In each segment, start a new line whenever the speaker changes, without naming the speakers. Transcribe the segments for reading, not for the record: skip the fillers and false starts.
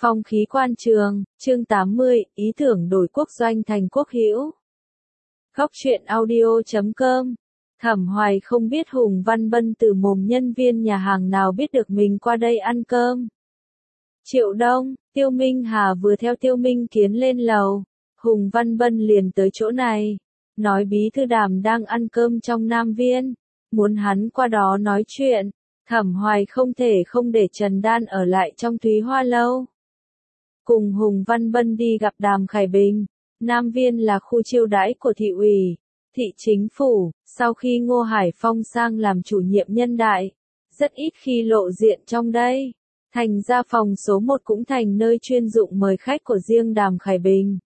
Phong khí quan trường, chương 80, ý tưởng đổi quốc doanh thành quốc hữu. Góc truyện audio.com. Thẩm Hoài không biết Hùng Văn Bân từ mồm nhân viên nhà hàng nào biết được mình qua đây ăn cơm. Triệu Đông, Tiêu Minh Hà vừa theo Tiêu Minh Kiến lên lầu, Hùng Văn Bân liền tới chỗ này, nói bí thư Đàm đang ăn cơm trong Nam Viên, muốn hắn qua đó nói chuyện. Thẩm Hoài không thể không để Trần Đan ở lại trong Thúy Hoa Lâu. Cùng Hùng Văn Bân đi gặp Đàm Khải Bình. Nam Viên là khu chiêu đãi của thị ủy, thị chính phủ, sau khi Ngô Hải Phong sang làm chủ nhiệm nhân đại, rất ít khi lộ diện trong đây. Thành ra phòng số 1 cũng thành nơi chuyên dụng mời khách của riêng Đàm Khải Bình.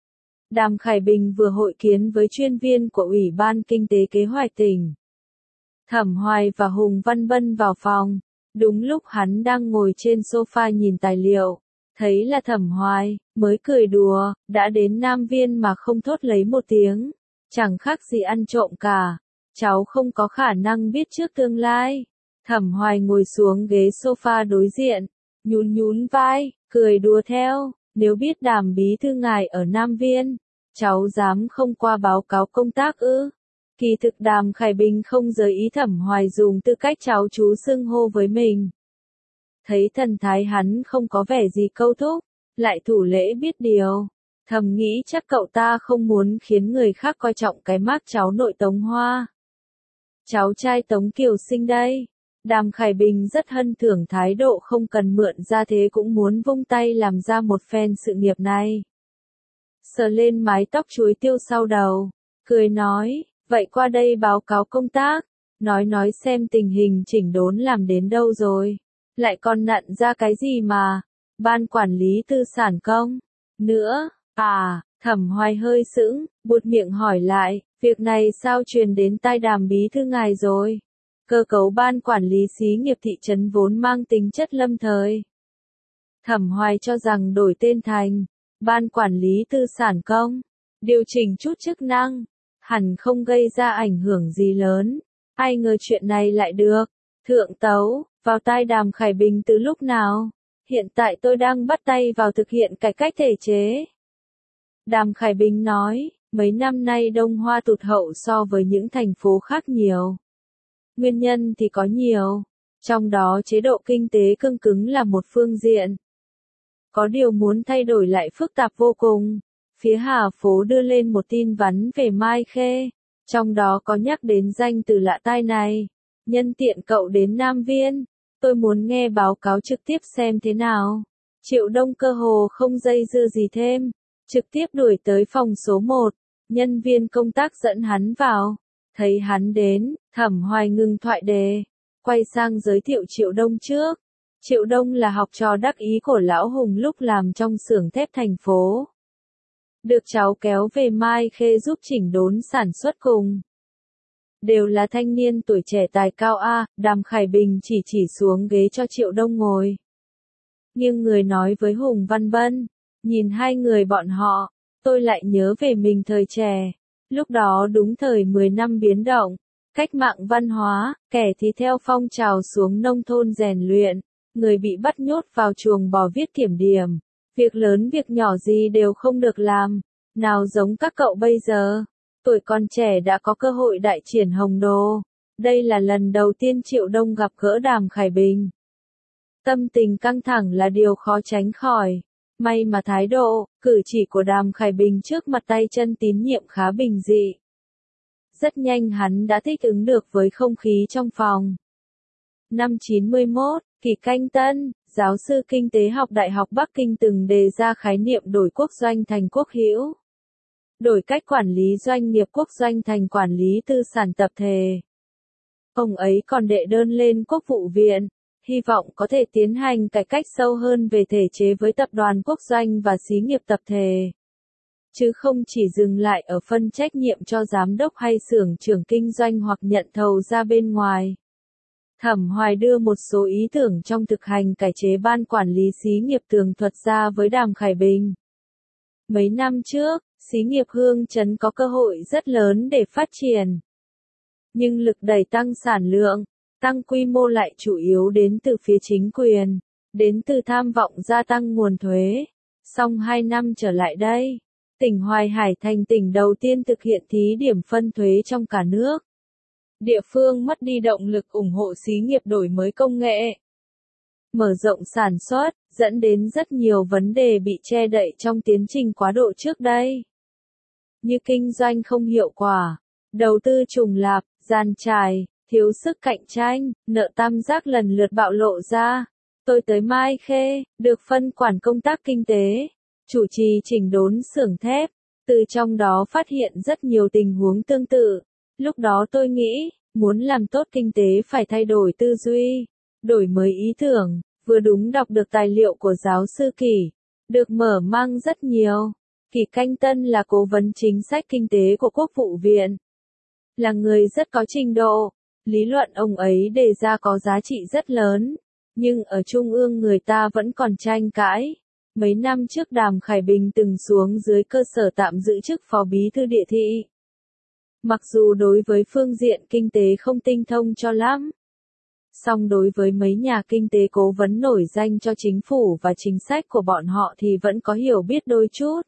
Đàm Khải Bình vừa hội kiến với chuyên viên của Ủy ban Kinh tế Kế hoạch tỉnh. Thẩm Hoài và Hùng Văn Bân vào phòng, đúng lúc hắn đang ngồi trên sofa nhìn tài liệu, thấy là Thẩm Hoài, mới cười đùa, đã đến Nam Viên mà không thốt lấy một tiếng, chẳng khác gì ăn trộm cả, cháu không có khả năng biết trước tương lai. Thẩm Hoài ngồi xuống ghế sofa đối diện, nhún nhún vai, cười đùa theo, nếu biết Đàm bí thư ngài ở Nam Viên, cháu dám không qua báo cáo công tác ư? Kỳ thực Đàm Khải Bình không giới ý Thẩm Hoài dùng tư cách cháu chú xưng hô với mình. Thấy thần thái hắn không có vẻ gì câu thúc, lại thủ lễ biết điều, thầm nghĩ chắc cậu ta không muốn khiến người khác coi trọng cái mác cháu nội Tống Hoa. Cháu trai Tống Kiều Sinh đây. Đàm Khải Bình rất hân thưởng thái độ không cần mượn ra thế cũng muốn vung tay làm ra một phen sự nghiệp này. Sờ lên mái tóc chuối tiêu sau đầu, cười nói, vậy qua đây báo cáo công tác, nói xem tình hình chỉnh đốn làm đến đâu rồi. Lại còn nặn ra cái gì mà, ban quản lý tư sản công, nữa, Thẩm Hoài hơi sững, buột miệng hỏi lại, việc này sao truyền đến tai Đàm bí thư ngài rồi? Cơ cấu ban quản lý xí nghiệp thị trấn vốn mang tính chất lâm thời. Thẩm Hoài cho rằng đổi tên thành, ban quản lý tư sản công, điều chỉnh chút chức năng, hẳn không gây ra ảnh hưởng gì lớn, ai ngờ chuyện này lại được, thượng tấu. Vào tai Đàm Khải Bình từ lúc nào? Hiện tại tôi đang bắt tay vào thực hiện cải cách thể chế. Đàm Khải Bình nói, mấy năm nay Đông Hoa tụt hậu so với những thành phố khác nhiều. Nguyên nhân thì có nhiều, trong đó chế độ kinh tế cương cứng là một phương diện. Có điều muốn thay đổi lại phức tạp vô cùng. Phía Hà Phố đưa lên một tin vắn về Mai Khê, trong đó có nhắc đến danh từ lạ tai này. Nhân tiện cậu đến Nam Viên, tôi muốn nghe báo cáo trực tiếp xem thế nào. Triệu Đông cơ hồ không dây dưa gì thêm, trực tiếp đuổi tới phòng số 1, nhân viên công tác dẫn hắn vào. Thấy hắn đến, Thẩm Hoài ngừng thoại đề, quay sang giới thiệu Triệu Đông trước. Triệu Đông là học trò đắc ý của Lão Hùng lúc làm trong xưởng thép thành phố. Được cháu kéo về Mai Khê giúp chỉnh đốn sản xuất cùng. Đều là thanh niên tuổi trẻ tài cao Đàm Khải Bình chỉ xuống ghế cho Triệu Đông ngồi. Nhưng người nói với Hùng Văn Bân, nhìn hai người bọn họ, tôi lại nhớ về mình thời trẻ. Lúc đó đúng thời 10 năm biến động, cách mạng văn hóa, kẻ thì theo phong trào xuống nông thôn rèn luyện, người bị bắt nhốt vào chuồng bò viết kiểm điểm. Việc lớn việc nhỏ gì đều không được làm, nào giống các cậu bây giờ. Tuổi còn trẻ đã có cơ hội đại triển hồng đồ. Đây là lần đầu tiên Triệu Đông gặp gỡ Đàm Khải Bình. Tâm tình căng thẳng là điều khó tránh khỏi. May mà thái độ, cử chỉ của Đàm Khải Bình trước mặt tay chân tín nhiệm khá bình dị. Rất nhanh hắn đã thích ứng được với không khí trong phòng. Năm 91, Kỷ Canh Tân, giáo sư kinh tế học Đại học Bắc Kinh từng đề ra khái niệm đổi quốc doanh thành quốc hữu. Đổi cách quản lý doanh nghiệp quốc doanh thành quản lý tư sản tập thể. Ông ấy còn đệ đơn lên Quốc vụ viện, hy vọng có thể tiến hành cải cách sâu hơn về thể chế với tập đoàn quốc doanh và xí nghiệp tập thể. Chứ không chỉ dừng lại ở phân trách nhiệm cho giám đốc hay xưởng trưởng kinh doanh hoặc nhận thầu ra bên ngoài. Thẩm Hoài đưa một số ý tưởng trong thực hành cải chế ban quản lý xí nghiệp tường thuật ra với Đàm Khải Bình. Mấy năm trước, xí nghiệp Hương Trấn có cơ hội rất lớn để phát triển. Nhưng lực đẩy tăng sản lượng, tăng quy mô lại chủ yếu đến từ phía chính quyền. đến từ tham vọng gia tăng nguồn thuế. Song 2 năm trở lại đây, tỉnh Hoài Hải thành tỉnh đầu tiên thực hiện thí điểm phân thuế trong cả nước. Địa phương mất đi động lực ủng hộ xí nghiệp đổi mới công nghệ, mở rộng sản xuất, dẫn đến rất nhiều vấn đề bị che đậy trong tiến trình quá độ trước đây. Như kinh doanh không hiệu quả, đầu tư trùng lặp, gian trải, thiếu sức cạnh tranh, nợ tam giác lần lượt bạo lộ ra. Tôi tới Mai Khê, được phân quản công tác kinh tế, chủ trì chỉnh đốn xưởng thép, từ trong đó phát hiện rất nhiều tình huống tương tự. Lúc đó tôi nghĩ, muốn làm tốt kinh tế phải thay đổi tư duy, đổi mới ý tưởng, vừa đúng đọc được tài liệu của giáo sư Kỷ, được mở mang rất nhiều. Kỷ Canh Tân là cố vấn chính sách kinh tế của Quốc vụ viện, là người rất có trình độ, lý luận ông ấy đề ra có giá trị rất lớn, nhưng ở Trung ương người ta vẫn còn tranh cãi. Mấy năm trước Đàm Khải Bình từng xuống dưới cơ sở tạm giữ chức phó bí thư địa thị. Mặc dù đối với phương diện kinh tế không tinh thông cho lắm, song đối với mấy nhà kinh tế cố vấn nổi danh cho chính phủ và chính sách của bọn họ thì vẫn có hiểu biết đôi chút.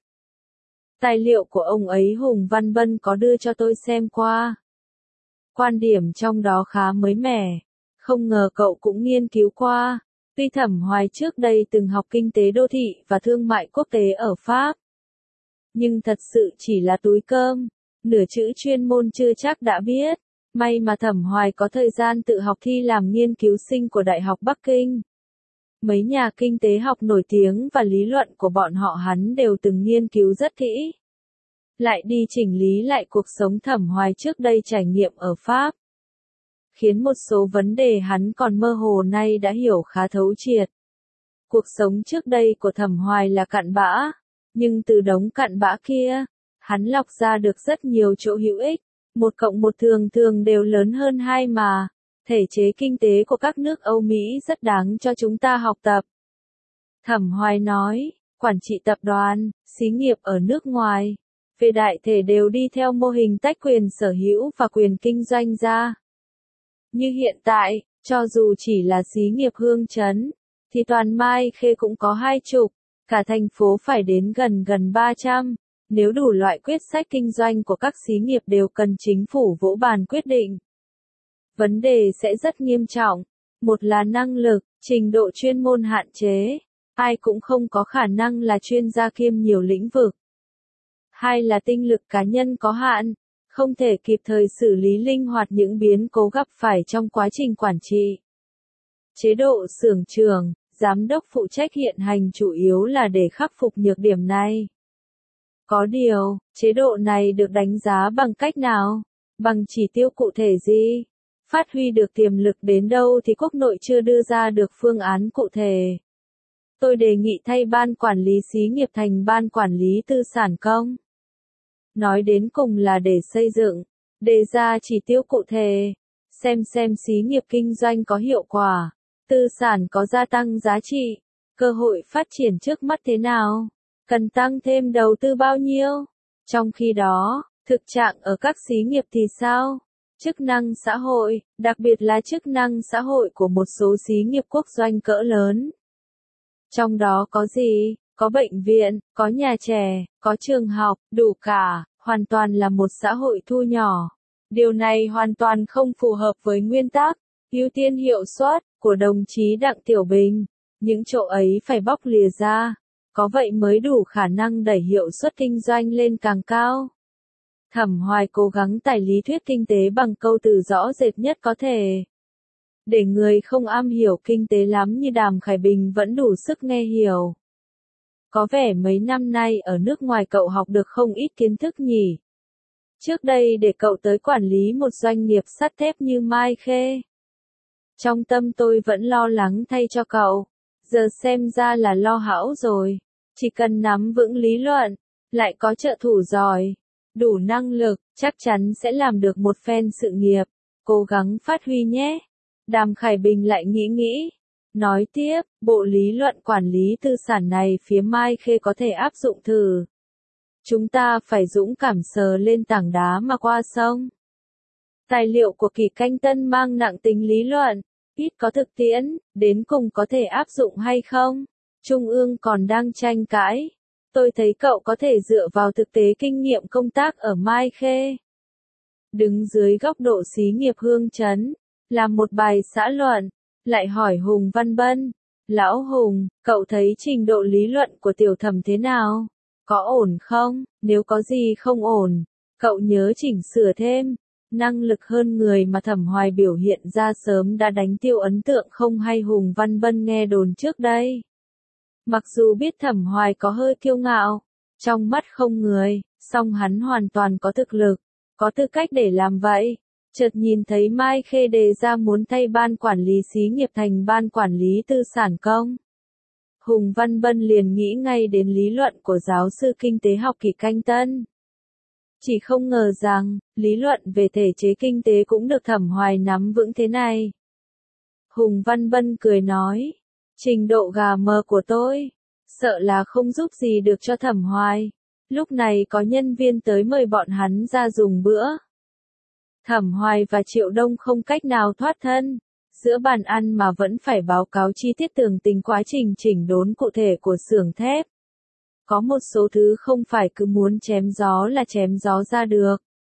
Tài liệu của ông ấy Hùng Văn Bân có đưa cho tôi xem qua. Quan điểm trong đó khá mới mẻ, không ngờ cậu cũng nghiên cứu qua. Tuy Thẩm Hoài trước đây từng học kinh tế đô thị và thương mại quốc tế ở Pháp, nhưng thật sự chỉ là túi cơm, nửa chữ chuyên môn chưa chắc đã biết. May mà Thẩm Hoài có thời gian tự học thi làm nghiên cứu sinh của Đại học Bắc Kinh. Mấy nhà kinh tế học nổi tiếng và lý luận của bọn họ hắn đều từng nghiên cứu rất kỹ. Lại đi chỉnh lý lại cuộc sống Thẩm Hoài trước đây trải nghiệm ở Pháp, khiến một số vấn đề hắn còn mơ hồ nay đã hiểu khá thấu triệt. Cuộc sống trước đây của Thẩm Hoài là cặn bã, nhưng từ đống cặn bã kia, hắn lọc ra được rất nhiều chỗ hữu ích. 1 cộng 1 thường thường đều lớn hơn 2 mà. Thể chế kinh tế của các nước Âu Mỹ rất đáng cho chúng ta học tập. Thẩm Hoài nói, quản trị tập đoàn, xí nghiệp ở nước ngoài, về đại thể đều đi theo mô hình tách quyền sở hữu và quyền kinh doanh ra. Như hiện tại, cho dù chỉ là xí nghiệp Hương Trấn, thì toàn Mai Khê cũng có 20, cả thành phố phải đến gần 300. Nếu đủ loại quyết sách kinh doanh của các xí nghiệp đều cần chính phủ vỗ bàn quyết định, vấn đề sẽ rất nghiêm trọng. Một là năng lực, trình độ chuyên môn hạn chế, ai cũng không có khả năng là chuyên gia kiêm nhiều lĩnh vực. Hai là tinh lực cá nhân có hạn, không thể kịp thời xử lý linh hoạt những biến cố gặp phải trong quá trình quản trị. Chế độ xưởng trưởng, giám đốc phụ trách hiện hành chủ yếu là để khắc phục nhược điểm này. Có điều, chế độ này được đánh giá bằng cách nào? Bằng chỉ tiêu cụ thể gì? Phát huy được tiềm lực đến đâu thì quốc nội chưa đưa ra được phương án cụ thể. Tôi đề nghị thay ban quản lý xí nghiệp thành ban quản lý tư sản công. Nói đến cùng là để xây dựng, đề ra chỉ tiêu cụ thể, xem xí nghiệp kinh doanh có hiệu quả, tư sản có gia tăng giá trị, cơ hội phát triển trước mắt thế nào, cần tăng thêm đầu tư bao nhiêu. Trong khi đó, thực trạng ở các xí nghiệp thì sao? Chức năng xã hội, đặc biệt là chức năng xã hội của một số xí nghiệp quốc doanh cỡ lớn. Trong đó có gì? Có bệnh viện, có nhà trẻ, có trường học, đủ cả, hoàn toàn là một xã hội thu nhỏ. Điều này hoàn toàn không phù hợp với nguyên tắc ưu tiên hiệu suất của đồng chí Đặng Tiểu Bình. Những chỗ ấy phải bóc lìa ra, có vậy mới đủ khả năng đẩy hiệu suất kinh doanh lên càng cao. Thẩm Hoài cố gắng tải lý thuyết kinh tế bằng câu từ rõ rệt nhất có thể, để người không am hiểu kinh tế lắm như Đàm Khải Bình vẫn đủ sức nghe hiểu. Có vẻ mấy năm nay ở nước ngoài cậu học được không ít kiến thức nhỉ? Trước đây để cậu tới quản lý một doanh nghiệp sắt thép như Mai Khê, trong tâm tôi vẫn lo lắng thay cho cậu. Giờ xem ra là lo hão rồi. Chỉ cần nắm vững lý luận, lại có trợ thủ giỏi, đủ năng lực, chắc chắn sẽ làm được một phen sự nghiệp. Cố gắng phát huy nhé. Đàm Khải Bình lại nghĩ. Nói tiếp, bộ lý luận quản lý tư sản này phía Mai Khê có thể áp dụng thử. Chúng ta phải dũng cảm sờ lên tảng đá mà qua sông. Tài liệu của Kỷ Canh Tân mang nặng tính lý luận, ít có thực tiễn, đến cùng có thể áp dụng hay không? Trung ương còn đang tranh cãi. Tôi thấy cậu có thể dựa vào thực tế kinh nghiệm công tác ở Mai Khê. Đứng dưới góc độ xí nghiệp Hương Trấn, làm một bài xã luận, lại hỏi Hùng Văn Bân. Lão Hùng, cậu thấy trình độ lý luận của Tiểu Thẩm thế nào? Có ổn không? Nếu có gì không ổn, cậu nhớ chỉnh sửa thêm. Năng lực hơn người mà Thẩm Hoài biểu hiện ra sớm đã đánh tiêu ấn tượng không hay Hùng Văn Bân nghe đồn trước đây. Mặc dù biết Thẩm Hoài có hơi kiêu ngạo, trong mắt không người, song hắn hoàn toàn có thực lực, có tư cách để làm vậy. Chợt nhìn thấy Mai Khê đề ra muốn thay ban quản lý xí nghiệp thành ban quản lý tư sản công. Hùng Văn Bân liền nghĩ ngay đến lý luận của giáo sư kinh tế học Kỷ Canh Tân. Chỉ không ngờ rằng, lý luận về thể chế kinh tế cũng được Thẩm Hoài nắm vững thế này. Hùng Văn Bân cười nói, trình độ gà mờ của tôi, sợ là không giúp gì được cho Thẩm Hoài. Lúc này có nhân viên tới mời bọn hắn ra dùng bữa. Thẩm Hoài và Triệu Đông không cách nào thoát thân, giữa bàn ăn mà vẫn phải báo cáo chi tiết tường tình quá trình chỉnh đốn cụ thể của xưởng thép. Có một số thứ không phải cứ muốn chém gió là chém gió ra được.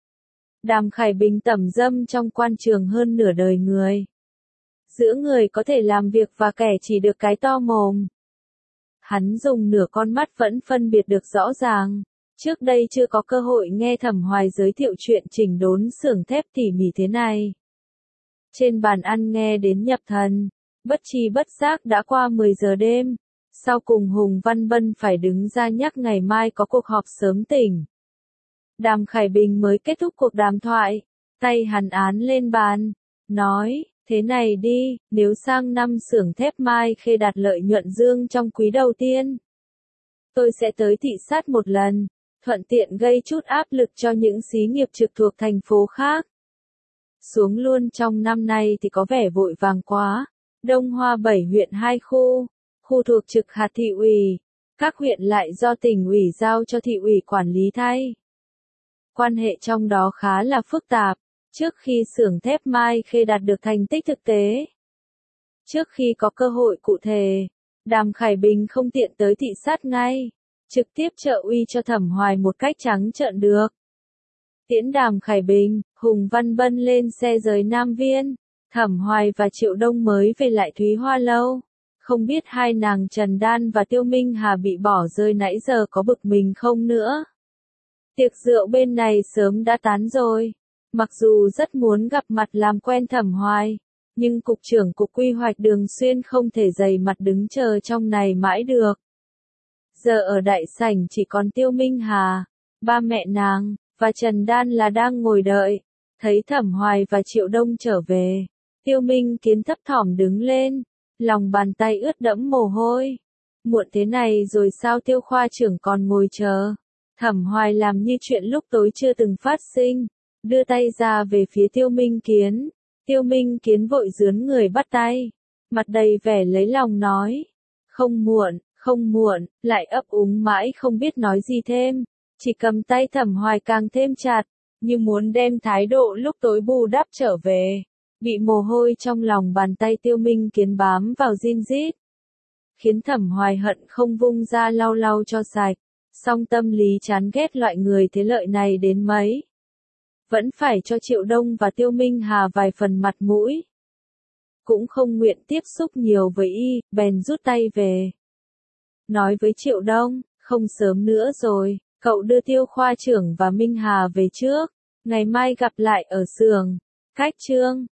Đàm Khải Bình tẩm dâm trong quan trường hơn nửa đời người. Giữa người có thể làm việc và kẻ chỉ được cái to mồm. Hắn dùng nửa con mắt vẫn phân biệt được rõ ràng. Trước đây chưa có cơ hội nghe Thẩm Hoài giới thiệu chuyện chỉnh đốn xưởng thép tỉ mỉ thế này. Trên bàn ăn nghe đến nhập thần, bất tri bất giác đã qua 10 giờ đêm. Sau cùng Hùng Văn Bân phải đứng ra nhắc ngày mai có cuộc họp sớm tỉnh. Đàm Khải Bình mới kết thúc cuộc đàm thoại, tay hắn án lên bàn, nói, thế này đi, nếu sang năm xưởng thép Mai Khê đạt lợi nhuận dương trong quý đầu tiên, tôi sẽ tới thị sát một lần, thuận tiện gây chút áp lực cho những xí nghiệp trực thuộc thành phố khác. Xuống luôn trong năm nay thì có vẻ vội vàng quá. Đông Hoa 7 huyện 2 khu thuộc trực hạt thị ủy, các huyện lại do tỉnh ủy giao cho thị ủy quản lý thay. Quan hệ trong đó khá là phức tạp, trước khi xưởng thép Mai Khê đạt được thành tích thực tế. Trước khi có cơ hội cụ thể, Đàm Khải Bình không tiện tới thị sát ngay, trực tiếp trợ uy cho Thẩm Hoài một cách trắng trợn được. Tiễn Đàm Khải Bình, Hùng Văn Bân lên xe rời Nam Viên, Thẩm Hoài và Triệu Đông mới về lại Thúy Hoa Lâu. Không biết hai nàng Trần Đan và Tiêu Minh Hà bị bỏ rơi nãy giờ có bực mình không nữa. Tiệc rượu bên này sớm đã tán rồi. Mặc dù rất muốn gặp mặt làm quen Thẩm Hoài, nhưng Cục trưởng Cục Quy hoạch Đường Xuyên không thể dày mặt đứng chờ trong này mãi được. Giờ ở đại sảnh chỉ còn Tiêu Minh Hà, ba mẹ nàng, và Trần Đan là đang ngồi đợi. Thấy Thẩm Hoài và Triệu Đông trở về, Tiêu Minh Kiến thấp thỏm đứng lên, lòng bàn tay ướt đẫm mồ hôi. Muộn thế này rồi sao Tiêu khoa trưởng còn ngồi chờ? Thẩm Hoài làm như chuyện lúc tối chưa từng phát sinh, đưa tay ra về phía Tiêu Minh Kiến. Tiêu Minh Kiến vội rướn người bắt tay, mặt đầy vẻ lấy lòng nói, không muộn, lại ấp úng mãi không biết nói gì thêm, chỉ cầm tay Thẩm Hoài càng thêm chặt, như muốn đem thái độ lúc tối bù đắp trở về. Bị mồ hôi trong lòng bàn tay Tiêu Minh Kiến bám vào rin rít, khiến Thẩm Hoài hận không vung ra lau lau cho sạch, song tâm lý chán ghét loại người thế lợi này đến mấy. Vẫn phải cho Triệu Đông và Tiêu Minh Hà vài phần mặt mũi. Cũng không nguyện tiếp xúc nhiều với y, bèn rút tay về. Nói với Triệu Đông, không sớm nữa rồi, cậu đưa Tiêu khoa trưởng và Minh Hà về trước, ngày mai gặp lại ở xưởng. Cách Trương